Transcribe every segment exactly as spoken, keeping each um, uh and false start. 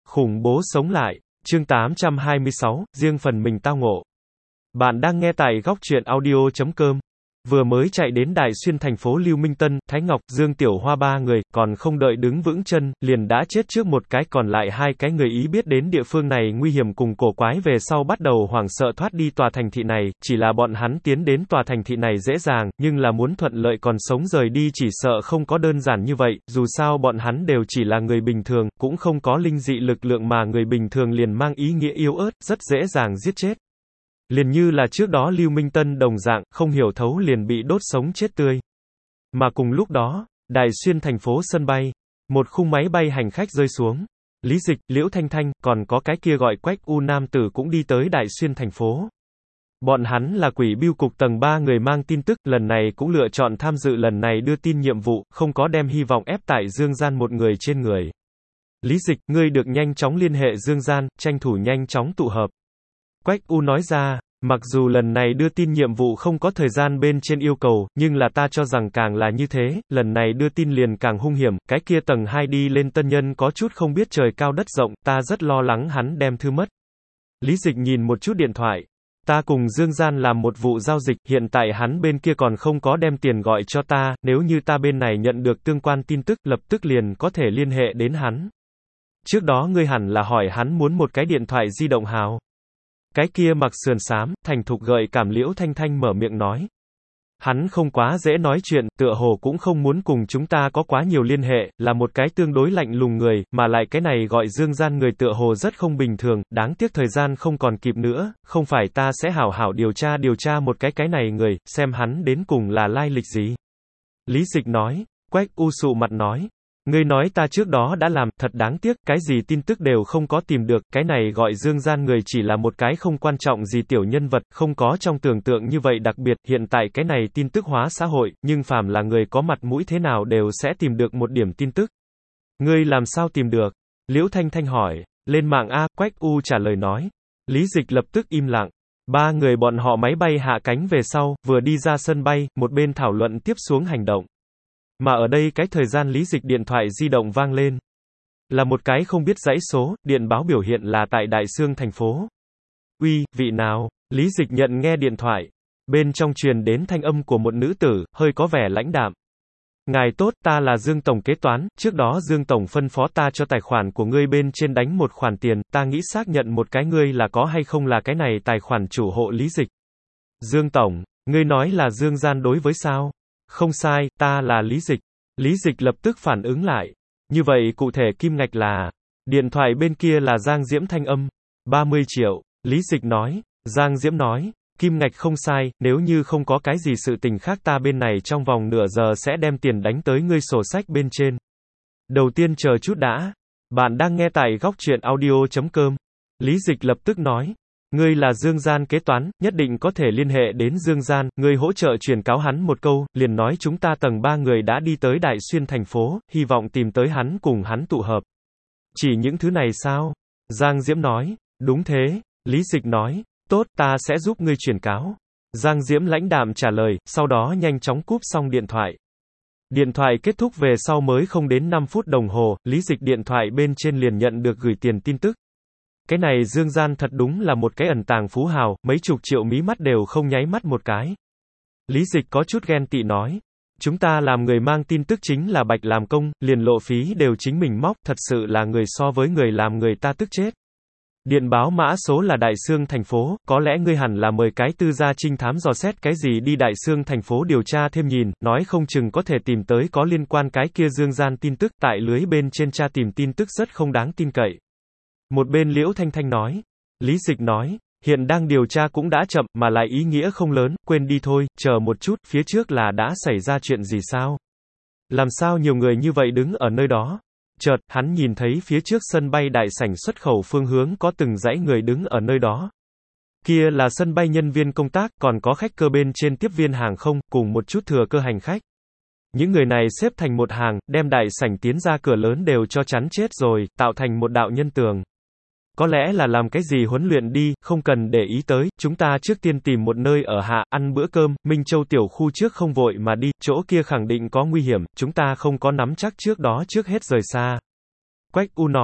Khủng bố sống lại, chương tám trăm hai mươi sáu, riêng phần mình tao ngộ. Bạn đang nghe tại góc truyện audio chấm com. Vừa mới chạy đến Đại Xuyên thành phố Lưu Minh Tân, Thái Ngọc, Dương Tiểu Hoa ba người, còn không đợi đứng vững chân, liền đã chết trước một cái, còn lại hai cái người Ý biết đến địa phương này nguy hiểm cùng cổ quái về sau bắt đầu hoảng sợ thoát đi tòa thành thị này, chỉ là bọn hắn tiến đến tòa thành thị này dễ dàng, nhưng là muốn thuận lợi còn sống rời đi chỉ sợ không có đơn giản như vậy, dù sao bọn hắn đều chỉ là người bình thường, cũng không có linh dị lực lượng mà người bình thường liền mang ý nghĩa yếu ớt, rất dễ dàng giết chết. Liền như là trước đó Lưu Minh Tân đồng dạng, không hiểu thấu liền bị đốt sống chết tươi. Mà cùng lúc đó, Đại Xuyên thành phố sân bay, một khung máy bay hành khách rơi xuống. Lý Dịch, Liễu Thanh Thanh, còn có cái kia gọi Quách U nam tử cũng đi tới Đại Xuyên thành phố. Bọn hắn là Quỷ Bưu cục tầng ba người mang tin tức, lần này cũng lựa chọn tham dự lần này đưa tin nhiệm vụ, không có đem hy vọng ép tại Dương Gian một người trên người. Lý Dịch, ngươi được nhanh chóng liên hệ Dương Gian, tranh thủ nhanh chóng tụ hợp. Quách U nói ra, mặc dù lần này đưa tin nhiệm vụ không có thời gian bên trên yêu cầu, nhưng là ta cho rằng càng là như thế, lần này đưa tin liền càng hung hiểm, cái kia tầng hai đi lên tân nhân có chút không biết trời cao đất rộng, ta rất lo lắng hắn đem thư mất. Lý Dịch nhìn một chút điện thoại. Ta cùng Dương Gian làm một vụ giao dịch, hiện tại hắn bên kia còn không có đem tiền gọi cho ta, nếu như ta bên này nhận được tương quan tin tức, lập tức liền có thể liên hệ đến hắn. Trước đó ngươi hẳn là hỏi hắn muốn một cái điện thoại di động hào. Cái kia mặc sườn xám, thành thục gợi cảm Liễu Thanh Thanh mở miệng nói. Hắn không quá dễ nói chuyện, tựa hồ cũng không muốn cùng chúng ta có quá nhiều liên hệ, là một cái tương đối lạnh lùng người, mà lại cái này gọi Dương Gian người tựa hồ rất không bình thường, đáng tiếc thời gian không còn kịp nữa, không phải ta sẽ hảo hảo điều tra điều tra một cái cái này người, xem hắn đến cùng là lai lịch gì. Lý Dịch nói. Quách U sụ mặt nói. Ngươi nói ta trước đó đã làm, thật đáng tiếc, cái gì tin tức đều không có tìm được, cái này gọi Dương Gian người chỉ là một cái không quan trọng gì tiểu nhân vật, không có trong tưởng tượng như vậy đặc biệt, hiện tại cái này tin tức hóa xã hội, nhưng phàm là người có mặt mũi thế nào đều sẽ tìm được một điểm tin tức. Ngươi làm sao tìm được? Liễu Thanh Thanh hỏi. Lên mạng A, Quách U trả lời nói. Lý Dịch lập tức im lặng. Ba người bọn họ máy bay hạ cánh về sau, vừa đi ra sân bay, một bên thảo luận tiếp xuống hành động. Mà ở đây cái thời gian Lý Dịch điện thoại di động vang lên. Là một cái không biết dãy số, điện báo biểu hiện là tại Đại Xương thành phố. Uy, vị nào? Lý Dịch nhận nghe điện thoại. Bên trong truyền đến thanh âm của một nữ tử, hơi có vẻ lãnh đạm. Ngài tốt, ta là Dương Tổng kế toán, trước đó Dương Tổng phân phó ta cho tài khoản của ngươi bên trên đánh một khoản tiền, ta nghĩ xác nhận một cái ngươi là có hay không là cái này tài khoản chủ hộ Lý Dịch. Dương Tổng, ngươi nói là Dương Gian đối với sao? Không sai, ta là Lý Dịch. Lý Dịch lập tức phản ứng lại. Như vậy cụ thể kim ngạch là... Điện thoại bên kia là Giang Diễm thanh âm. ba mươi triệu. Lý Dịch nói. Giang Diễm nói. Kim ngạch không sai, nếu như không có cái gì sự tình khác ta bên này trong vòng nửa giờ sẽ đem tiền đánh tới ngươi sổ sách bên trên. Đầu tiên chờ chút đã. Bạn đang nghe tại góc truyện audio chấm com. Lý Dịch lập tức nói. Ngươi là Dương Gian kế toán, nhất định có thể liên hệ đến Dương Gian, ngươi hỗ trợ truyền cáo hắn một câu, liền nói chúng ta tầng ba người đã đi tới Đại Xuyên thành phố, hy vọng tìm tới hắn cùng hắn tụ hợp. Chỉ những thứ này sao? Giang Diễm nói. Đúng thế. Lý Dịch nói. Tốt, ta sẽ giúp ngươi truyền cáo. Giang Diễm lãnh đạm trả lời, sau đó nhanh chóng cúp xong điện thoại. Điện thoại kết thúc về sau mới không đến năm phút đồng hồ, Lý Dịch điện thoại bên trên liền nhận được gửi tiền tin tức. Cái này Dương Gian thật đúng là một cái ẩn tàng phú hào, mấy chục triệu mí mắt đều không nháy mắt một cái. Lý Dịch có chút ghen tị nói. Chúng ta làm người mang tin tức chính là bạch làm công, liền lộ phí đều chính mình móc, thật sự là người so với người làm người ta tức chết. Điện báo mã số là Đại Xương thành phố, có lẽ ngươi hẳn là mời cái tư gia trinh thám dò xét cái gì đi Đại Xương thành phố điều tra thêm nhìn, nói không chừng có thể tìm tới có liên quan cái kia Dương Gian tin tức, tại lưới bên trên tra tìm tin tức rất không đáng tin cậy. Một bên Liễu Thanh Thanh nói. Lý Dịch nói. Hiện đang điều tra cũng đã chậm, mà lại ý nghĩa không lớn, quên đi thôi, chờ một chút, phía trước là đã xảy ra chuyện gì sao? Làm sao nhiều người như vậy đứng ở nơi đó? Chợt, hắn nhìn thấy phía trước sân bay đại sảnh xuất khẩu phương hướng có từng dãy người đứng ở nơi đó. Kia là sân bay nhân viên công tác, còn có khách cơ bên trên tiếp viên hàng không, cùng một chút thừa cơ hành khách. Những người này xếp thành một hàng, đem đại sảnh tiến ra cửa lớn đều cho chắn chết rồi, tạo thành một đạo nhân tường. Có lẽ là làm cái gì huấn luyện đi, không cần để ý tới, chúng ta trước tiên tìm một nơi ở hạ, ăn bữa cơm, Minh Châu tiểu khu trước không vội mà đi, chỗ kia khẳng định có nguy hiểm, chúng ta không có nắm chắc trước đó trước hết rời xa. Quách U nói,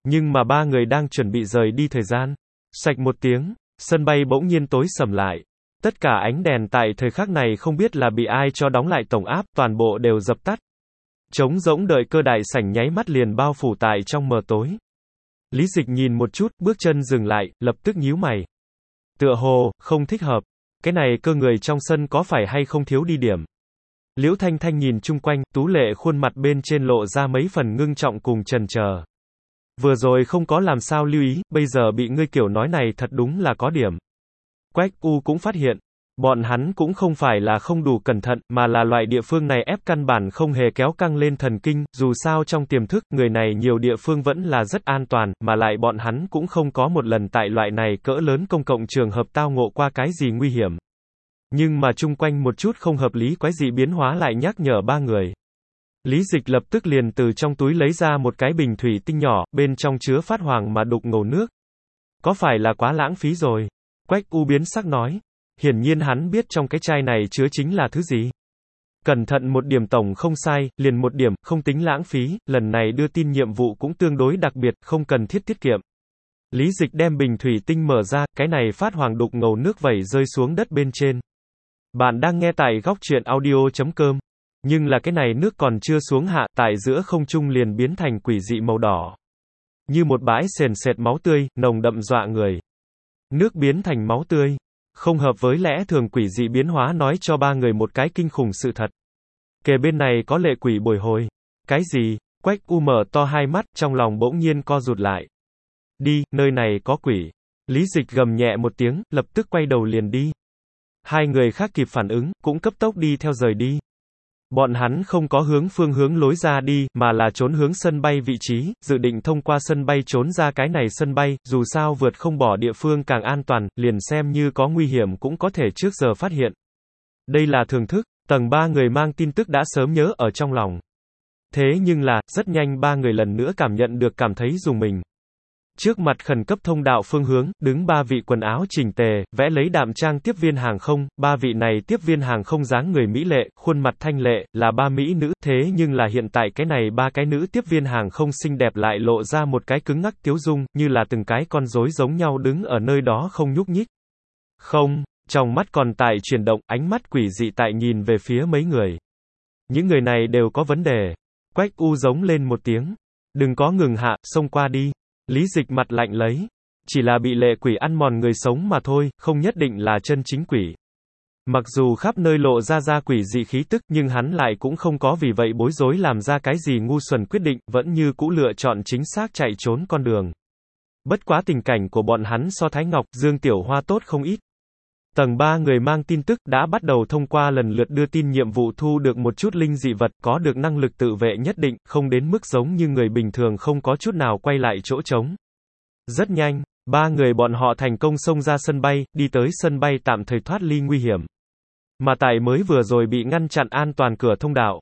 Nhưng mà ba người đang chuẩn bị rời đi thời gian. Xoạch một tiếng, sân bay bỗng nhiên tối sầm lại. Tất cả ánh đèn tại thời khắc này không biết là bị ai cho đóng lại tổng áp, toàn bộ đều dập tắt. Trống rỗng đợi cơ đại sảnh nháy mắt liền bao phủ tại trong mờ tối. Lý Dịch nhìn một chút, bước chân dừng lại, lập tức nhíu mày. Tựa hồ, không thích hợp. Cái này cơ người trong sân có phải hay không thiếu đi điểm. Liễu Thanh Thanh nhìn chung quanh, tú lệ khuôn mặt bên trên lộ ra mấy phần ngưng trọng cùng chần chờ. Vừa rồi không có làm sao lưu ý, bây giờ bị ngươi kiểu nói này thật đúng là có điểm. Quách U cũng phát hiện, bọn hắn cũng không phải là không đủ cẩn thận, mà là loại địa phương này ép căn bản không hề kéo căng lên thần kinh, dù sao trong tiềm thức, người này nhiều địa phương vẫn là rất an toàn, mà lại bọn hắn cũng không có một lần tại loại này cỡ lớn công cộng trường hợp tao ngộ qua cái gì nguy hiểm. Nhưng mà chung quanh một chút không hợp lý quái dị biến hóa lại nhắc nhở ba người. Lý Dịch lập tức liền từ trong túi lấy ra một cái bình thủy tinh nhỏ, bên trong chứa phát hoàng mà đục ngầu nước. Có phải là quá lãng phí rồi? Quách U biến sắc nói. Hiển nhiên hắn biết trong cái chai này chứa chính là thứ gì. Cẩn thận một điểm tổng không sai, liền một điểm, không tính lãng phí, lần này đưa tin nhiệm vụ cũng tương đối đặc biệt, không cần thiết tiết kiệm. Lý Dịch đem bình thủy tinh mở ra, cái này phát hoàng đục ngầu nước vẩy rơi xuống đất bên trên. Bạn đang nghe tại góc truyện audio chấm com. Nhưng là cái này nước còn chưa xuống hạ, tại giữa không trung liền biến thành quỷ dị màu đỏ. Như một bãi sền sệt máu tươi, nồng đậm dọa người. Nước biến thành máu tươi. Không hợp với lẽ thường quỷ dị biến hóa nói cho ba người một cái kinh khủng sự thật. Kề bên này có lệ quỷ bồi hồi. Cái gì? Quách U mở to hai mắt, trong lòng bỗng nhiên co rụt lại. Đi, nơi này có quỷ. Lý Dịch gầm nhẹ một tiếng, lập tức quay đầu liền đi. Hai người khác kịp phản ứng, cũng cấp tốc đi theo rời đi. Bọn hắn không có hướng phương hướng lối ra đi, mà là trốn hướng sân bay vị trí, dự định thông qua sân bay trốn ra cái này sân bay, dù sao vượt không bỏ địa phương càng an toàn, liền xem như có nguy hiểm cũng có thể trước giờ phát hiện. Đây là thưởng thức, tầng ba người mang tin tức đã sớm nhớ ở trong lòng. Thế nhưng là, rất nhanh ba người lần nữa cảm nhận được cảm thấy rùng mình. Trước mặt khẩn cấp thông đạo phương hướng, đứng ba vị quần áo chỉnh tề, vẽ lấy đạm trang tiếp viên hàng không, ba vị này tiếp viên hàng không dáng người mỹ lệ, khuôn mặt thanh lệ, là ba mỹ nữ, thế nhưng là hiện tại cái này ba cái nữ tiếp viên hàng không xinh đẹp lại lộ ra một cái cứng ngắc tiếu dung, như là từng cái con rối giống nhau đứng ở nơi đó không nhúc nhích. Không, trong mắt còn tại chuyển động, ánh mắt quỷ dị tại nhìn về phía mấy người. Những người này đều có vấn đề. Quách U giống lên một tiếng. Đừng có ngừng hạ, xông qua đi. Lý Dịch mặt lạnh lấy. Chỉ là bị lệ quỷ ăn mòn người sống mà thôi, không nhất định là chân chính quỷ. Mặc dù khắp nơi lộ ra ra quỷ dị khí tức, nhưng hắn lại cũng không có vì vậy bối rối làm ra cái gì ngu xuẩn quyết định, vẫn như cũ lựa chọn chính xác chạy trốn con đường. Bất quá tình cảnh của bọn hắn so Thái Ngọc, Dương Tiểu Hoa tốt không ít. Tầng ba người mang tin tức đã bắt đầu thông qua lần lượt đưa tin nhiệm vụ thu được một chút linh dị vật, có được năng lực tự vệ nhất định, không đến mức giống như người bình thường không có chút nào quay lại chỗ trống. Rất nhanh, ba người bọn họ thành công xông ra sân bay, đi tới sân bay tạm thời thoát ly nguy hiểm. Mà tại mới vừa rồi bị ngăn chặn an toàn cửa thông đạo.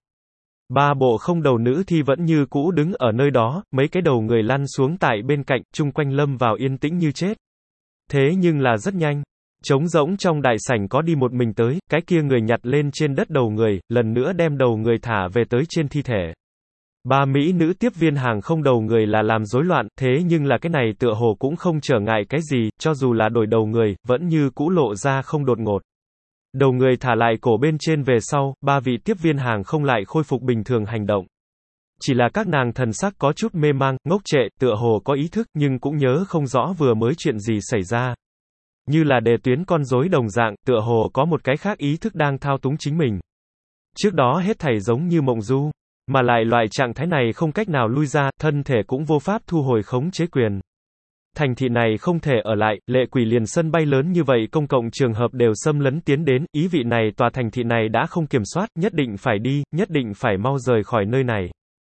Ba bộ không đầu nữ thi vẫn như cũ đứng ở nơi đó, mấy cái đầu người lăn xuống tại bên cạnh, chung quanh lâm vào yên tĩnh như chết. Thế nhưng là rất nhanh. Trống rỗng trong đại sảnh có đi một mình tới, cái kia người nhặt lên trên đất đầu người, lần nữa đem đầu người thả về tới trên thi thể. Ba mỹ nữ tiếp viên hàng không đầu người là làm rối loạn, thế nhưng là cái này tựa hồ cũng không trở ngại cái gì, cho dù là đổi đầu người, vẫn như cũ lộ ra không đột ngột. Đầu người thả lại cổ bên trên về sau, ba vị tiếp viên hàng không lại khôi phục bình thường hành động. Chỉ là các nàng thần sắc có chút mê mang, ngốc trệ, tựa hồ có ý thức nhưng cũng nhớ không rõ vừa mới chuyện gì xảy ra. Như là đề tuyến con rối đồng dạng, tựa hồ có một cái khác ý thức đang thao túng chính mình. Trước đó hết thảy giống như mộng du, mà lại loại trạng thái này không cách nào lui ra, thân thể cũng vô pháp thu hồi khống chế quyền. Thành thị này không thể ở lại, lệ quỷ liền sân bay lớn như vậy công cộng trường hợp đều xâm lấn tiến đến, ý vị này tòa thành thị này đã không kiểm soát, nhất định phải đi, nhất định phải mau rời khỏi nơi này.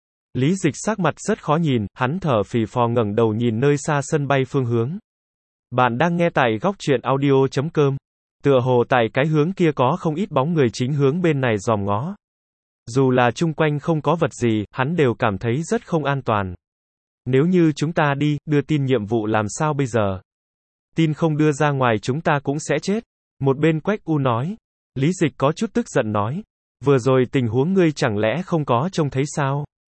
Lý Dịch sắc mặt rất khó nhìn, hắn thở phì phò ngẩng đầu nhìn nơi xa sân bay phương hướng. Bạn đang nghe tại góc truyện audio chấm com. Tựa hồ tại cái hướng kia có không ít bóng người chính hướng bên này dòm ngó. Dù là chung quanh không có vật gì, hắn đều cảm thấy rất không an toàn. Nếu như chúng ta đi, đưa tin nhiệm vụ làm sao bây giờ? Tin không đưa ra ngoài chúng ta cũng sẽ chết. Một bên Quách U nói. Lý Dịch có chút tức giận nói. Vừa rồi tình huống ngươi chẳng lẽ không có trông thấy sao?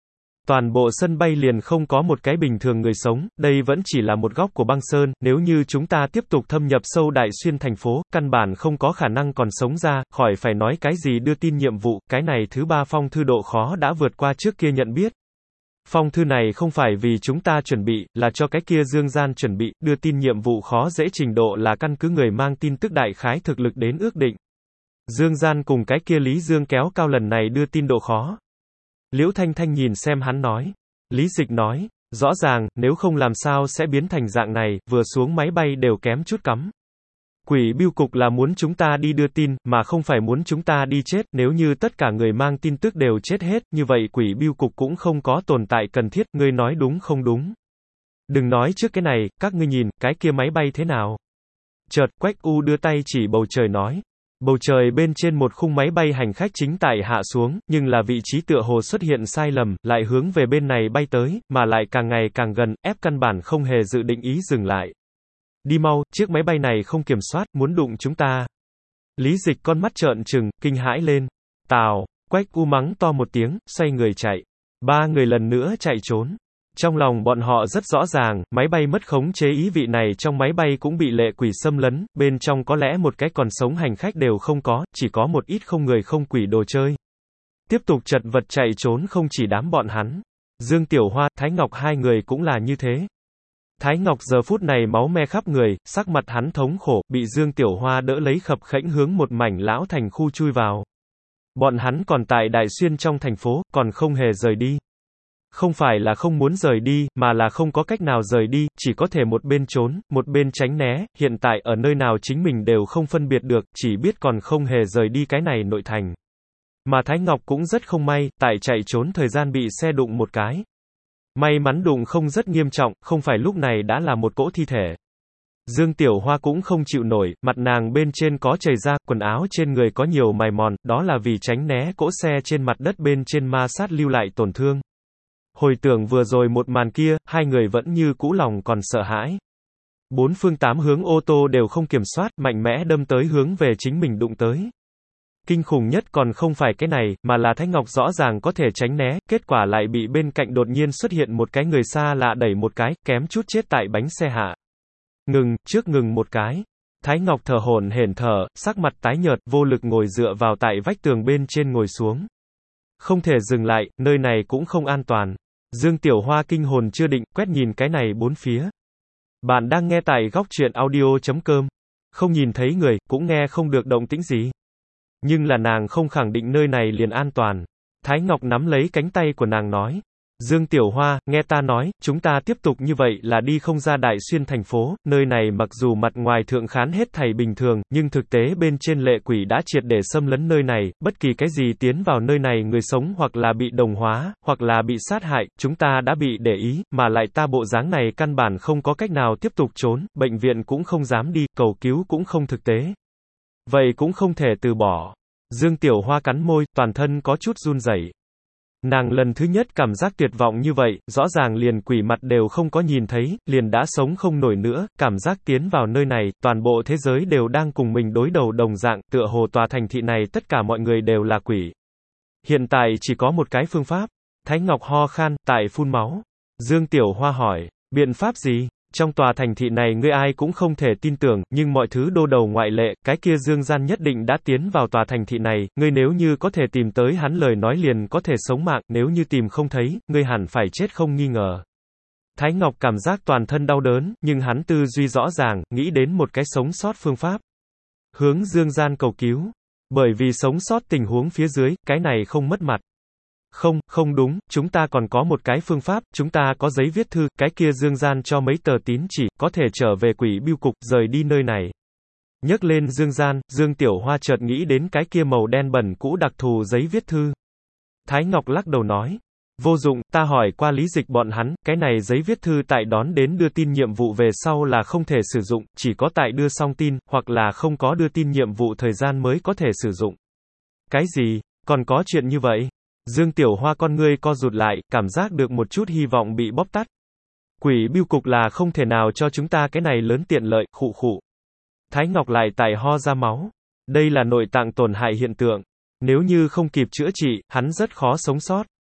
Toàn bộ sân bay liền không có một cái bình thường người sống, đây vẫn chỉ là một góc của băng sơn, nếu như chúng ta tiếp tục thâm nhập sâu Đại Xuyên thành phố, căn bản không có khả năng còn sống ra, khỏi phải nói cái gì đưa tin nhiệm vụ, cái này thứ ba phong thư độ khó đã vượt qua trước kia nhận biết. Phong thư này không phải vì chúng ta chuẩn bị, là cho cái kia Dương Gian chuẩn bị, đưa tin nhiệm vụ khó dễ trình độ là căn cứ người mang tin tức đại khái thực lực đến ước định. Dương Gian cùng cái kia Lý Dương kéo cao lần này đưa tin độ khó. Liễu Thanh Thanh nhìn xem hắn nói. Lý Dịch nói, rõ ràng, nếu không làm sao sẽ biến thành dạng này, vừa xuống máy bay đều kém chút cắm. Quỷ bưu cục là muốn chúng ta đi đưa tin, mà không phải muốn chúng ta đi chết, nếu như tất cả người mang tin tức đều chết hết, như vậy quỷ bưu cục cũng không có tồn tại cần thiết, ngươi nói đúng không đúng? Đừng nói trước cái này, các ngươi nhìn, cái kia máy bay thế nào? Chợt, Quách U đưa tay chỉ bầu trời nói. Bầu trời bên trên một khung máy bay hành khách chính tại hạ xuống, nhưng là vị trí tựa hồ xuất hiện sai lầm, lại hướng về bên này bay tới, mà lại càng ngày càng gần, ép căn bản không hề dự định ý dừng lại. Đi mau, chiếc máy bay này không kiểm soát, muốn đụng chúng ta. Lý Dịch con mắt trợn trừng, kinh hãi lên. Tào, Quách U mắng to một tiếng, xoay người chạy. Ba người lần nữa chạy trốn. Trong lòng bọn họ rất rõ ràng, máy bay mất khống chế ý vị này trong máy bay cũng bị lệ quỷ xâm lấn, bên trong có lẽ một cái còn sống hành khách đều không có, chỉ có một ít không người không quỷ đồ chơi. Tiếp tục chật vật chạy trốn không chỉ đám bọn hắn. Dương Tiểu Hoa, Thái Ngọc hai người cũng là như thế. Thái Ngọc giờ phút này máu me khắp người, sắc mặt hắn thống khổ, bị Dương Tiểu Hoa đỡ lấy khập khẽnh hướng một mảnh lão thành khu chui vào. Bọn hắn còn tại Đại Xuyên trong thành phố, còn không hề rời đi. Không phải là không muốn rời đi, mà là không có cách nào rời đi, chỉ có thể một bên trốn, một bên tránh né, hiện tại ở nơi nào chính mình đều không phân biệt được, chỉ biết còn không hề rời đi cái này nội thành. Mà Thái Ngọc cũng rất không may, tại chạy trốn thời gian bị xe đụng một cái. May mắn đụng không rất nghiêm trọng, không phải lúc này đã là một cỗ thi thể. Dương Tiểu Hoa cũng không chịu nổi, mặt nàng bên trên có chảy ra, quần áo trên người có nhiều mài mòn, đó là vì tránh né cỗ xe trên mặt đất bên trên ma sát lưu lại tổn thương. Hồi tưởng vừa rồi một màn kia, hai người vẫn như cũ lòng còn sợ hãi. Bốn phương tám hướng ô tô đều không kiểm soát, mạnh mẽ đâm tới hướng về chính mình đụng tới. Kinh khủng nhất còn không phải cái này, mà là Thái Ngọc rõ ràng có thể tránh né, kết quả lại bị bên cạnh đột nhiên xuất hiện một cái người xa lạ đẩy một cái, kém chút chết tại bánh xe hạ. Ngừng, trước ngừng một cái. Thái Ngọc thở hổn hển thở, sắc mặt tái nhợt, vô lực ngồi dựa vào tại vách tường bên trên ngồi xuống. Không thể dừng lại, nơi này cũng không an toàn. Dương Tiểu Hoa kinh hồn chưa định, quét nhìn cái này bốn phía. Bạn đang nghe tại góc truyện audio chấm com. Không nhìn thấy người, cũng nghe không được động tĩnh gì. Nhưng là nàng không khẳng định nơi này liền an toàn. Thái Ngọc nắm lấy cánh tay của nàng nói. Dương Tiểu Hoa, nghe ta nói, chúng ta tiếp tục như vậy là đi không ra Đại Xuyên thành phố, nơi này mặc dù mặt ngoài thượng khán hết thảy bình thường, nhưng thực tế bên trên lệ quỷ đã triệt để xâm lấn nơi này, bất kỳ cái gì tiến vào nơi này người sống hoặc là bị đồng hóa, hoặc là bị sát hại, chúng ta đã bị để ý, mà lại ta bộ dáng này căn bản không có cách nào tiếp tục trốn, bệnh viện cũng không dám đi, cầu cứu cũng không thực tế. Vậy cũng không thể từ bỏ. Dương Tiểu Hoa cắn môi, toàn thân có chút run rẩy. Nàng lần thứ nhất cảm giác tuyệt vọng như vậy, rõ ràng liền quỷ mặt đều không có nhìn thấy, liền đã sống không nổi nữa, cảm giác tiến vào nơi này, toàn bộ thế giới đều đang cùng mình đối đầu đồng dạng, tựa hồ tòa thành thị này tất cả mọi người đều là quỷ. Hiện tại chỉ có một cái phương pháp. Thái Ngọc ho khan, tại phun máu. Dương Tiểu Hoa hỏi, biện pháp gì? Trong tòa thành thị này ngươi ai cũng không thể tin tưởng, nhưng mọi thứ đô đầu ngoại lệ, cái kia Dương Gian nhất định đã tiến vào tòa thành thị này, ngươi nếu như có thể tìm tới hắn lời nói liền có thể sống mạng, nếu như tìm không thấy, ngươi hẳn phải chết không nghi ngờ. Thái Ngọc cảm giác toàn thân đau đớn, nhưng hắn tư duy rõ ràng, nghĩ đến một cái sống sót phương pháp. Hướng Dương Gian cầu cứu. Bởi vì sống sót tình huống phía dưới, cái này không mất mặt. Không, không đúng, chúng ta còn có một cái phương pháp, chúng ta có giấy viết thư, cái kia Dương Gian cho mấy tờ tín chỉ, có thể trở về quỷ bưu cục, rời đi nơi này. Nhắc lên Dương Gian, Dương Tiểu Hoa chợt nghĩ đến cái kia màu đen bẩn cũ đặc thù giấy viết thư. Thái Ngọc lắc đầu nói, vô dụng, ta hỏi qua Lý Dịch bọn hắn, cái này giấy viết thư tại đón đến đưa tin nhiệm vụ về sau là không thể sử dụng, chỉ có tại đưa xong tin, hoặc là không có đưa tin nhiệm vụ thời gian mới có thể sử dụng. Cái gì? Còn có chuyện như vậy? Dương Tiểu Hoa con ngươi co rụt lại, cảm giác được một chút hy vọng bị bóp tắt. Quỷ bưu cục là không thể nào cho chúng ta cái này lớn tiện lợi, khụ khụ. Thái Ngọc lại tại ho ra máu. Đây là nội tạng tổn hại hiện tượng. Nếu như không kịp chữa trị, hắn rất khó sống sót.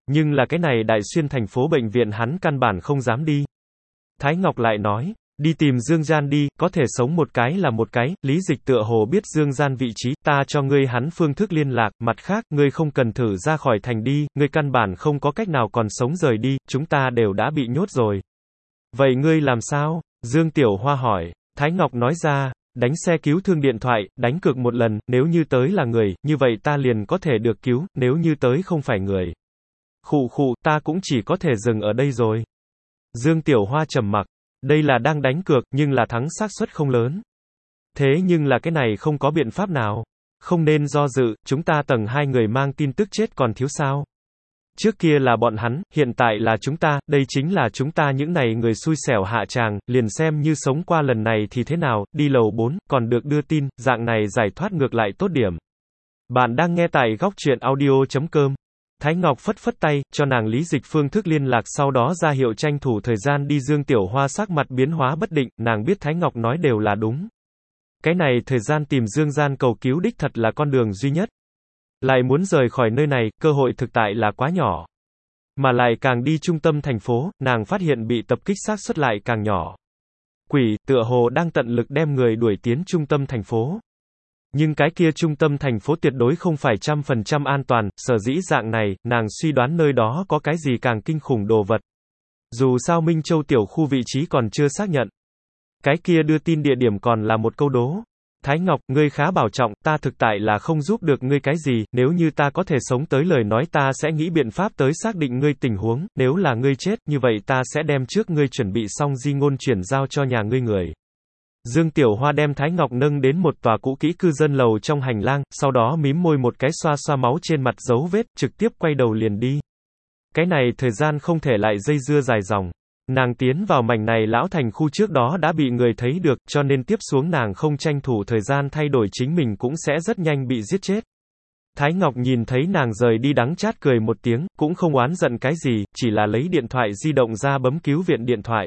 Nhưng là cái này Đại Xuyên thành phố bệnh viện hắn căn bản không dám đi. Thái Ngọc lại nói, đi tìm Dương Gian đi, có thể sống một cái là một cái, Lý Dịch tựa hồ biết Dương Gian vị trí, ta cho ngươi hắn phương thức liên lạc, mặt khác, ngươi không cần thử ra khỏi thành đi, ngươi căn bản không có cách nào còn sống rời đi, chúng ta đều đã bị nhốt rồi. Vậy ngươi làm sao? Dương Tiểu Hoa hỏi. Thái Ngọc nói ra, đánh xe cứu thương điện thoại, đánh cược một lần, nếu như tới là người, như vậy ta liền có thể được cứu, nếu như tới không phải người. Khụ khụ, ta cũng chỉ có thể dừng ở đây rồi. Dương Tiểu Hoa trầm mặc, đây là đang đánh cược, nhưng là thắng xác suất không lớn. Thế nhưng là cái này không có biện pháp nào. Không nên do dự, chúng ta tầng hai người mang tin tức chết còn thiếu sao. Trước kia là bọn hắn, hiện tại là chúng ta, đây chính là chúng ta những này người xui xẻo hạ tràng, liền xem như sống qua lần này thì thế nào, đi lầu bốn, còn được đưa tin, dạng này giải thoát ngược lại tốt điểm. Bạn đang nghe tại góc truyện audio chấm com. Thái Ngọc phất phất tay, cho nàng Lý Dịch phương thức liên lạc sau đó ra hiệu tranh thủ thời gian đi. Dương Tiểu Hoa sắc mặt biến hóa bất định, nàng biết Thái Ngọc nói đều là đúng. Cái này thời gian tìm Dương Gian cầu cứu đích thật là con đường duy nhất. Lại muốn rời khỏi nơi này, cơ hội thực tại là quá nhỏ. Mà lại càng đi trung tâm thành phố, nàng phát hiện bị tập kích xác suất lại càng nhỏ. Quỷ, tựa hồ đang tận lực đem người đuổi tiến trung tâm thành phố. Nhưng cái kia trung tâm thành phố tuyệt đối không phải trăm phần trăm an toàn, sở dĩ dạng này, nàng suy đoán nơi đó có cái gì càng kinh khủng đồ vật. Dù sao Minh Châu tiểu khu vị trí còn chưa xác nhận. Cái kia đưa tin địa điểm còn là một câu đố. Thái Ngọc, ngươi khá bảo trọng, ta thực tại là không giúp được ngươi cái gì, nếu như ta có thể sống tới lời nói ta sẽ nghĩ biện pháp tới xác định ngươi tình huống, nếu là ngươi chết, như vậy ta sẽ đem trước ngươi chuẩn bị xong di ngôn chuyển giao cho nhà ngươi người. Dương Tiểu Hoa đem Thái Ngọc nâng đến một tòa cũ kỹ cư dân lầu trong hành lang, sau đó mím môi một cái xoa xoa máu trên mặt dấu vết, trực tiếp quay đầu liền đi. Cái này thời gian không thể lại dây dưa dài dòng. Nàng tiến vào mảnh này lão thành khu trước đó đã bị người thấy được, cho nên tiếp xuống nàng không tranh thủ thời gian thay đổi chính mình cũng sẽ rất nhanh bị giết chết. Thái Ngọc nhìn thấy nàng rời đi đắng chát cười một tiếng, cũng không oán giận cái gì, chỉ là lấy điện thoại di động ra bấm cứu viện điện thoại.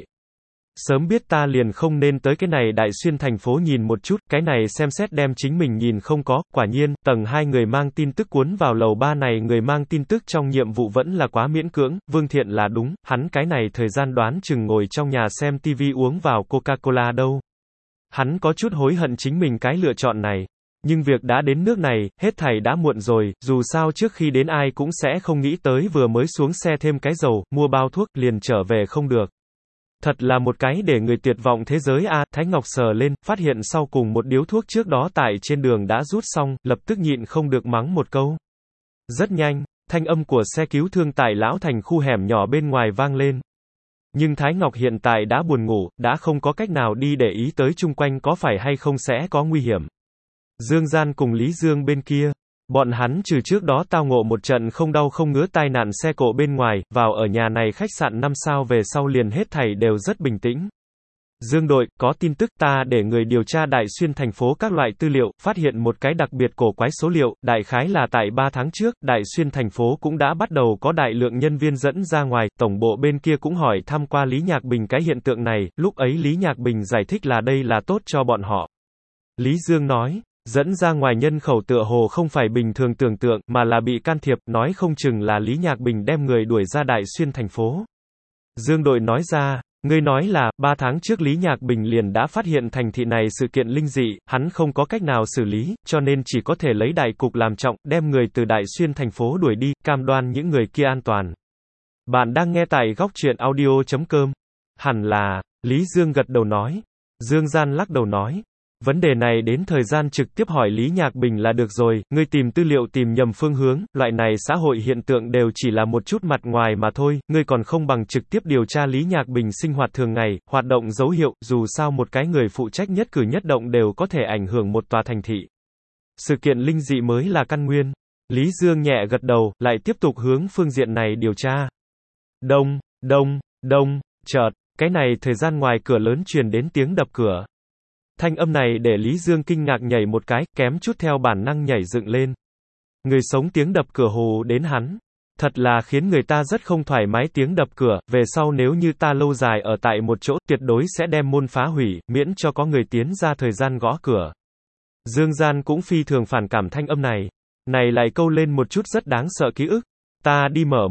Sớm biết ta liền không nên tới cái này Đại Xuyên thành phố nhìn một chút, cái này xem xét đem chính mình nhìn không có, quả nhiên, tầng hai người mang tin tức cuốn vào lầu ba này người mang tin tức trong nhiệm vụ vẫn là quá miễn cưỡng, Vương Thiện là đúng, hắn cái này thời gian đoán chừng ngồi trong nhà xem tivi uống vào Coca-Cola đâu. Hắn có chút hối hận chính mình cái lựa chọn này. Nhưng việc đã đến nước này, hết thảy đã muộn rồi, dù sao trước khi đến ai cũng sẽ không nghĩ tới vừa mới xuống xe thêm cái dầu, mua bao thuốc, liền trở về không được. Thật là một cái để người tuyệt vọng thế giới a. À, Thái Ngọc sờ lên, phát hiện sau cùng một điếu thuốc trước đó tại trên đường đã rút xong, lập tức nhịn không được mắng một câu. Rất nhanh, thanh âm của xe cứu thương tại lão thành khu hẻm nhỏ bên ngoài vang lên. Nhưng Thái Ngọc hiện tại đã buồn ngủ, đã không có cách nào đi để ý tới chung quanh có phải hay không sẽ có nguy hiểm. Dương Gian cùng Lý Dương bên kia. Bọn hắn trừ trước đó tao ngộ một trận không đau không ngứa tai nạn xe cộ bên ngoài, vào ở nhà này khách sạn năm sao về sau liền hết thảy đều rất bình tĩnh. Dương đội, có tin tức ta để người điều tra Đại Xuyên thành phố các loại tư liệu, phát hiện một cái đặc biệt cổ quái số liệu, đại khái là tại ba tháng trước, Đại Xuyên thành phố cũng đã bắt đầu có đại lượng nhân viên dẫn ra ngoài, tổng bộ bên kia cũng hỏi thăm qua Lý Nhạc Bình cái hiện tượng này, lúc ấy Lý Nhạc Bình giải thích là đây là tốt cho bọn họ. Lý Dương nói. Dẫn ra ngoài nhân khẩu tựa hồ không phải bình thường tưởng tượng, mà là bị can thiệp, nói không chừng là Lý Nhạc Bình đem người đuổi ra Đại Xuyên thành phố. Dương đội nói ra, ngươi nói là, ba tháng trước Lý Nhạc Bình liền đã phát hiện thành thị này sự kiện linh dị, hắn không có cách nào xử lý, cho nên chỉ có thể lấy đại cục làm trọng, đem người từ Đại Xuyên thành phố đuổi đi, cam đoan những người kia an toàn. Bạn đang nghe tại góc truyện audio chấm com. Hẳn là, Lý Dương gật đầu nói. Dương Gian lắc đầu nói. Vấn đề này đến thời gian trực tiếp hỏi Lý Nhạc Bình là được rồi, ngươi tìm tư liệu tìm nhầm phương hướng, loại này xã hội hiện tượng đều chỉ là một chút mặt ngoài mà thôi, ngươi còn không bằng trực tiếp điều tra Lý Nhạc Bình sinh hoạt thường ngày, hoạt động dấu hiệu, dù sao một cái người phụ trách nhất cử nhất động đều có thể ảnh hưởng một tòa thành thị. Sự kiện linh dị mới là căn nguyên. Lý Dương nhẹ gật đầu, lại tiếp tục hướng phương diện này điều tra. Đông, đông, đông, chợt, cái này thời gian ngoài cửa lớn truyền đến tiếng đập cửa. Thanh âm này để Lý Dương kinh ngạc nhảy một cái, kém chút theo bản năng nhảy dựng lên. Người sống tiếng đập cửa hù đến hắn. Thật là khiến người ta rất không thoải mái tiếng đập cửa, về sau nếu như ta lâu dài ở tại một chỗ, tuyệt đối sẽ đem môn phá hủy, miễn cho có người tiến ra thời gian gõ cửa. Dương Gian cũng phi thường phản cảm thanh âm này. Này lại câu lên một chút rất đáng sợ ký ức. Ta đi mở môn.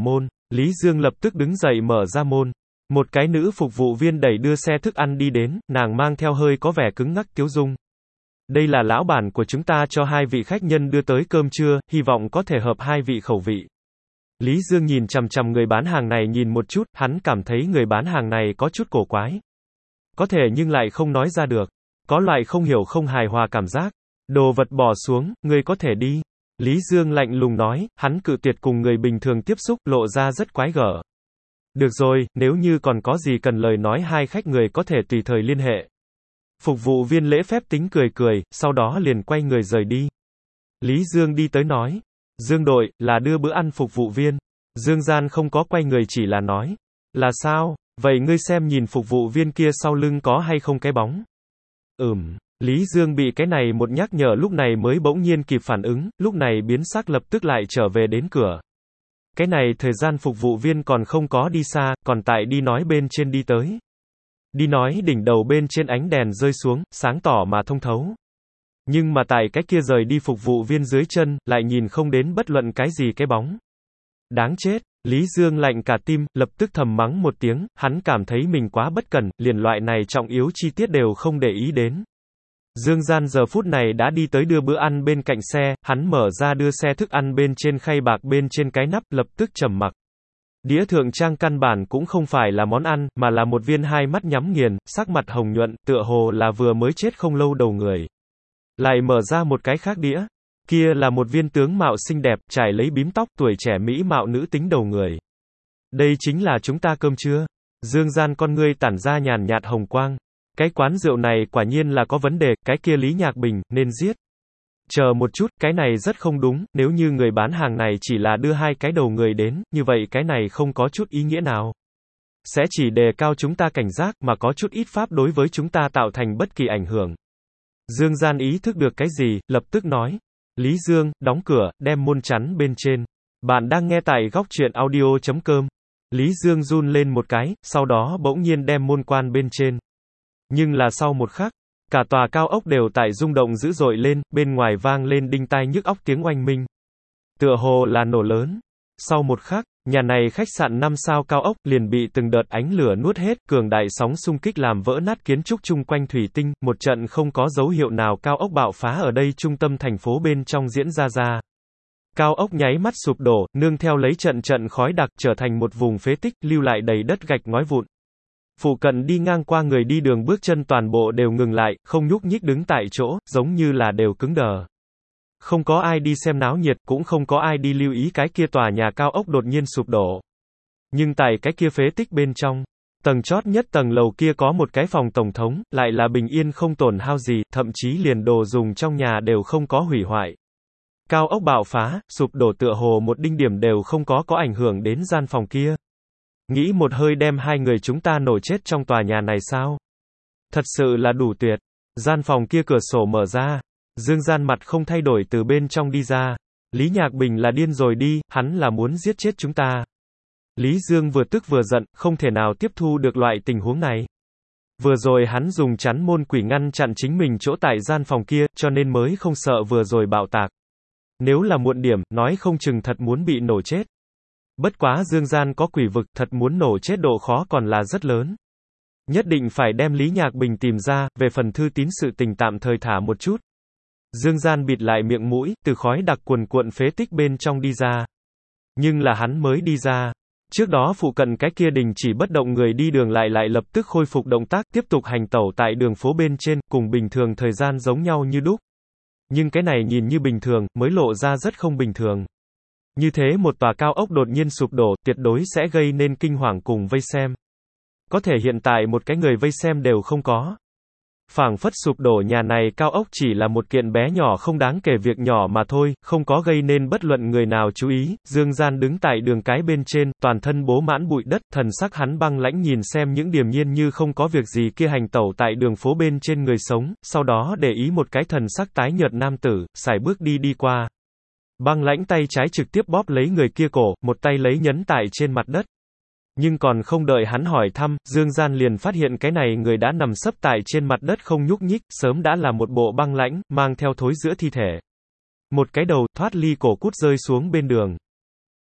Lý Dương lập tức đứng dậy mở ra môn. Một cái nữ phục vụ viên đẩy đưa xe thức ăn đi đến, nàng mang theo hơi có vẻ cứng ngắc tiếu dung. Đây là lão bản của chúng ta cho hai vị khách nhân đưa tới cơm trưa, hy vọng có thể hợp hai vị khẩu vị. Lý Dương nhìn chằm chằm người bán hàng này nhìn một chút, hắn cảm thấy người bán hàng này có chút cổ quái. Có thể nhưng lại không nói ra được. Có loại không hiểu không hài hòa cảm giác. Đồ vật bỏ xuống, ngươi có thể đi. Lý Dương lạnh lùng nói, hắn cự tuyệt cùng người bình thường tiếp xúc, lộ ra rất quái gở. Được rồi, nếu như còn có gì cần lời nói hai khách người có thể tùy thời liên hệ. Phục vụ viên lễ phép tính cười cười, sau đó liền quay người rời đi. Lý Dương đi tới nói. Dương đội, là đưa bữa ăn phục vụ viên. Dương Gian không có quay người chỉ là nói. Là sao? Vậy ngươi xem nhìn phục vụ viên kia sau lưng có hay không cái bóng? Ừm. Lý Dương bị cái này một nhắc nhở lúc này mới bỗng nhiên kịp phản ứng, lúc này biến sắc lập tức lại trở về đến cửa. Cái này thời gian phục vụ viên còn không có đi xa, còn tại đi nói bên trên đi tới. Đi nói đỉnh đầu bên trên ánh đèn rơi xuống, sáng tỏ mà thông thấu. Nhưng mà tại cái kia rời đi phục vụ viên dưới chân, lại nhìn không đến bất luận cái gì cái bóng. Đáng chết, Lý Dương lạnh cả tim, lập tức thầm mắng một tiếng, hắn cảm thấy mình quá bất cẩn, liền loại này trọng yếu chi tiết đều không để ý đến. Dương Gian giờ phút này đã đi tới đưa bữa ăn bên cạnh xe, hắn mở ra đưa xe thức ăn bên trên khay bạc bên trên cái nắp, lập tức trầm mặc. Đĩa thượng trang căn bản cũng không phải là món ăn, mà là một viên hai mắt nhắm nghiền, sắc mặt hồng nhuận, tựa hồ là vừa mới chết không lâu đầu người. Lại mở ra một cái khác đĩa. Kia là một viên tướng mạo xinh đẹp, trải lấy bím tóc, tuổi trẻ mỹ mạo nữ tính đầu người. Đây chính là chúng ta cơm trưa. Dương Gian con ngươi tản ra nhàn nhạt hồng quang. Cái quán rượu này quả nhiên là có vấn đề, cái kia Lý Nhạc Bình, nên giết. Chờ một chút, cái này rất không đúng, nếu như người bán hàng này chỉ là đưa hai cái đầu người đến, như vậy cái này không có chút ý nghĩa nào. Sẽ chỉ đề cao chúng ta cảnh giác, mà có chút ít pháp đối với chúng ta tạo thành bất kỳ ảnh hưởng. Dương Gian ý thức được cái gì, lập tức nói. Lý Dương, đóng cửa, đem môn chắn bên trên. Bạn đang nghe tại góc truyện audio chấm com. Lý Dương run lên một cái, sau đó bỗng nhiên đem môn quan bên trên. Nhưng là sau một khắc, cả tòa cao ốc đều tại rung động dữ dội lên, bên ngoài vang lên đinh tai nhức óc tiếng oanh minh. Tựa hồ là nổ lớn. Sau một khắc, nhà này khách sạn năm sao cao ốc liền bị từng đợt ánh lửa nuốt hết, cường đại sóng xung kích làm vỡ nát kiến trúc chung quanh thủy tinh, một trận không có dấu hiệu nào cao ốc bạo phá ở đây trung tâm thành phố bên trong diễn ra ra. Cao ốc nháy mắt sụp đổ, nương theo lấy trận trận khói đặc trở thành một vùng phế tích, lưu lại đầy đất gạch ngói vụn. Phụ cận đi ngang qua người đi đường bước chân toàn bộ đều ngừng lại, không nhúc nhích đứng tại chỗ, giống như là đều cứng đờ. Không có ai đi xem náo nhiệt, cũng không có ai đi lưu ý cái kia tòa nhà cao ốc đột nhiên sụp đổ. Nhưng tại cái kia phế tích bên trong, tầng chót nhất tầng lầu kia có một cái phòng tổng thống, lại là bình yên không tổn hao gì, thậm chí liền đồ dùng trong nhà đều không có hủy hoại. Cao ốc bạo phá, sụp đổ tựa hồ một đinh điểm đều không có có ảnh hưởng đến gian phòng kia. Nghĩ một hơi đem hai người chúng ta nổ chết trong tòa nhà này sao? Thật sự là đủ tuyệt. Gian phòng kia cửa sổ mở ra. Dương Gian mặt không thay đổi từ bên trong đi ra. Lý Nhạc Bình là điên rồi đi, hắn là muốn giết chết chúng ta. Lý Dương vừa tức vừa giận, không thể nào tiếp thu được loại tình huống này. Vừa rồi hắn dùng chắn môn quỷ ngăn chặn chính mình chỗ tại gian phòng kia, cho nên mới không sợ vừa rồi bạo tạc. Nếu là muộn điểm, nói không chừng thật muốn bị nổ chết. Bất quá Dương Gian có quỷ vực, thật muốn nổ chết độ khó còn là rất lớn. Nhất định phải đem Lý Nhạc Bình tìm ra, về phần thư tín sự tình tạm thời thả một chút. Dương Gian bịt lại miệng mũi, từ khói đặc cuồn cuộn phế tích bên trong đi ra. Nhưng là hắn mới đi ra. Trước đó phụ cận cái kia đình chỉ bất động người đi đường lại lại lập tức khôi phục động tác, tiếp tục hành tẩu tại đường phố bên trên, cùng bình thường thời gian giống nhau như đúc. Nhưng cái này nhìn như bình thường, mới lộ ra rất không bình thường. Như thế một tòa cao ốc đột nhiên sụp đổ, tuyệt đối sẽ gây nên kinh hoàng cùng vây xem. Có thể hiện tại một cái người vây xem đều không có. Phảng phất sụp đổ nhà này cao ốc chỉ là một kiện bé nhỏ không đáng kể việc nhỏ mà thôi, không có gây nên bất luận người nào chú ý. Dương Gian đứng tại đường cái bên trên, toàn thân bố mãn bụi đất, thần sắc hắn băng lãnh nhìn xem những điềm nhiên như không có việc gì kia hành tẩu tại đường phố bên trên người sống, sau đó để ý một cái thần sắc tái nhợt nam tử, sải bước đi đi qua. Băng lãnh tay trái trực tiếp bóp lấy người kia cổ, một tay lấy nhấn tại trên mặt đất. Nhưng còn không đợi hắn hỏi thăm, Dương Gian liền phát hiện cái này người đã nằm sấp tại trên mặt đất không nhúc nhích, sớm đã là một bộ băng lãnh, mang theo thối giữa thi thể. Một cái đầu, thoát ly cổ cút rơi xuống bên đường.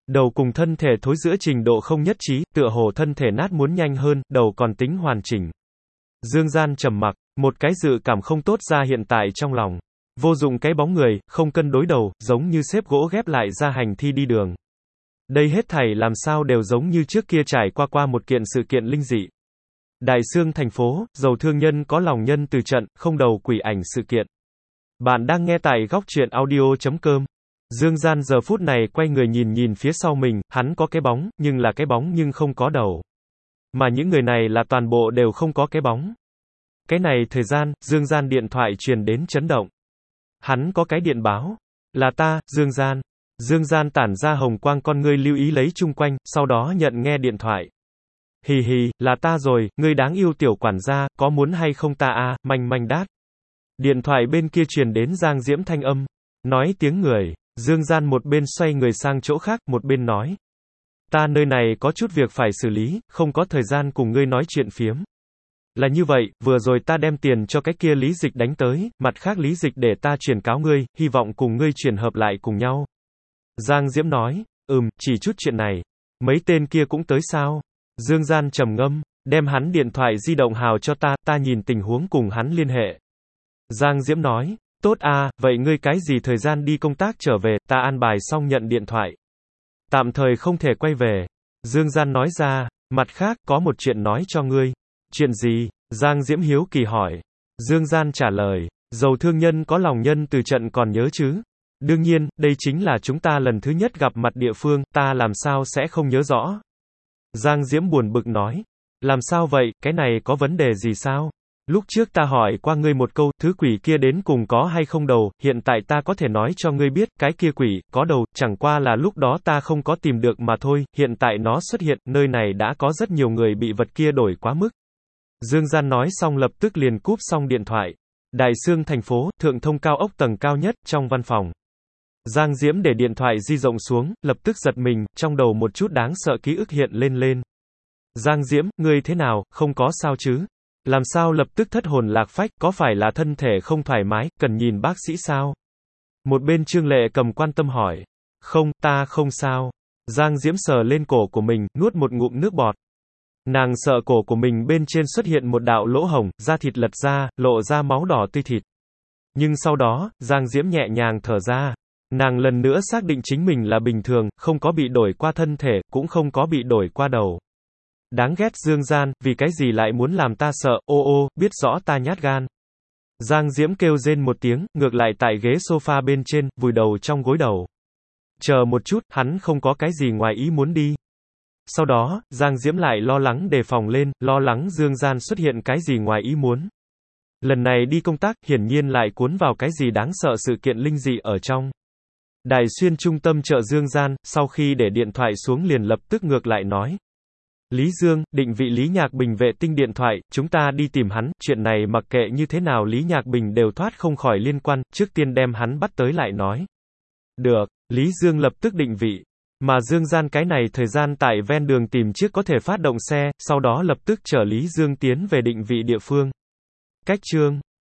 Đầu cùng thân thể thối giữa trình độ không nhất trí, tựa hồ thân thể nát muốn nhanh hơn, đầu còn tính hoàn chỉnh. Dương Gian trầm mặc, một cái dự cảm không tốt ra hiện tại trong lòng. Vô dụng cái bóng người, không cân đối đầu, giống như xếp gỗ ghép lại ra hành thi đi đường. Đây hết thảy làm sao đều giống như trước kia trải qua qua một kiện sự kiện linh dị. Đại Xương thành phố, giàu thương nhân có lòng nhân từ trận, không đầu quỷ ảnh sự kiện. Bạn đang nghe tại góc truyện audio chấm com. Dương Gian giờ phút này quay người nhìn nhìn phía sau mình, hắn có cái bóng, nhưng là cái bóng nhưng không có đầu. Mà những người này là toàn bộ đều không có cái bóng. Cái này thời gian, Dương Gian điện thoại truyền đến chấn động. Hắn có cái điện báo. Là ta, Dương Gian. Dương Gian tản ra hồng quang con ngươi lưu ý lấy chung quanh, sau đó nhận nghe điện thoại. Hì hì, là ta rồi, ngươi đáng yêu tiểu quản gia, có muốn hay không ta a, manh manh đát. Điện thoại bên kia truyền đến Giang Diễm thanh âm. Nói tiếng người, Dương Gian một bên xoay người sang chỗ khác, một bên nói. Ta nơi này có chút việc phải xử lý, không có thời gian cùng ngươi nói chuyện phiếm. Là như vậy, vừa rồi ta đem tiền cho cái kia Lý Dịch đánh tới, mặt khác Lý Dịch để ta truyền cáo ngươi, hy vọng cùng ngươi truyền hợp lại cùng nhau. Giang Diễm nói, ừm, chỉ chút chuyện này. Mấy tên kia cũng tới sao? Dương Gian trầm ngâm, đem hắn điện thoại di động hào cho ta, ta nhìn tình huống cùng hắn liên hệ. Giang Diễm nói, tốt a, vậy ngươi cái gì thời gian đi công tác trở về, ta an bài xong nhận điện thoại. Tạm thời không thể quay về. Dương Gian nói ra, mặt khác, có một chuyện nói cho ngươi. Chuyện gì? Giang Diễm hiếu kỳ hỏi. Dương Gian trả lời, giàu thương nhân có lòng nhân từ trận còn nhớ chứ? Đương nhiên, đây chính là chúng ta lần thứ nhất gặp mặt địa phương, ta làm sao sẽ không nhớ rõ? Giang Diễm buồn bực nói. Làm sao vậy, cái này có vấn đề gì sao? Lúc trước ta hỏi qua ngươi một câu, thứ quỷ kia đến cùng có hay không đầu, hiện tại ta có thể nói cho ngươi biết, cái kia quỷ, có đầu, chẳng qua là lúc đó ta không có tìm được mà thôi, hiện tại nó xuất hiện, nơi này đã có rất nhiều người bị vật kia đổi quá mức. Dương Gian nói xong lập tức liền cúp xong điện thoại. Đại Xương thành phố, thượng thông cao ốc tầng cao nhất, trong văn phòng. Giang Diễm để điện thoại di rộng xuống, lập tức giật mình, trong đầu một chút đáng sợ ký ức hiện lên lên. Giang Diễm, ngươi thế nào, không có sao chứ? Làm sao lập tức thất hồn lạc phách, có phải là thân thể không thoải mái, cần nhìn bác sĩ sao? Một bên Trương Lệ cầm quan tâm hỏi. Không, ta không sao. Giang Diễm sờ lên cổ của mình, nuốt một ngụm nước bọt. Nàng sợ cổ của mình bên trên xuất hiện một đạo lỗ hổng, da thịt lật ra, lộ ra máu đỏ tươi thịt. Nhưng sau đó, Giang Diễm nhẹ nhàng thở ra. Nàng lần nữa xác định chính mình là bình thường, không có bị đổi qua thân thể, cũng không có bị đổi qua đầu. Đáng ghét Dương Gian, vì cái gì lại muốn làm ta sợ, ô ô, biết rõ ta nhát gan. Giang Diễm kêu rên một tiếng, ngược lại tại ghế sofa bên trên, vùi đầu trong gối đầu. Chờ một chút, hắn không có cái gì ngoài ý muốn đi. Sau đó, Giang Diễm lại lo lắng đề phòng lên, lo lắng Dương Gian xuất hiện cái gì ngoài ý muốn. Lần này đi công tác, hiển nhiên lại cuốn vào cái gì đáng sợ sự kiện linh dị ở trong. Đài Xuyên trung tâm chợ Dương Gian, sau khi để điện thoại xuống liền lập tức ngược lại nói. Lý Dương, định vị Lý Nhạc Bình vệ tinh điện thoại, chúng ta đi tìm hắn, chuyện này mặc kệ như thế nào Lý Nhạc Bình đều thoát không khỏi liên quan, trước tiên đem hắn bắt tới lại nói. Được, Lý Dương lập tức định vị. Mà Dương Gian cái này thời gian tại ven đường tìm chiếc có thể phát động xe, sau đó lập tức chở Lý Dương tiến về định vị địa phương. Cách chương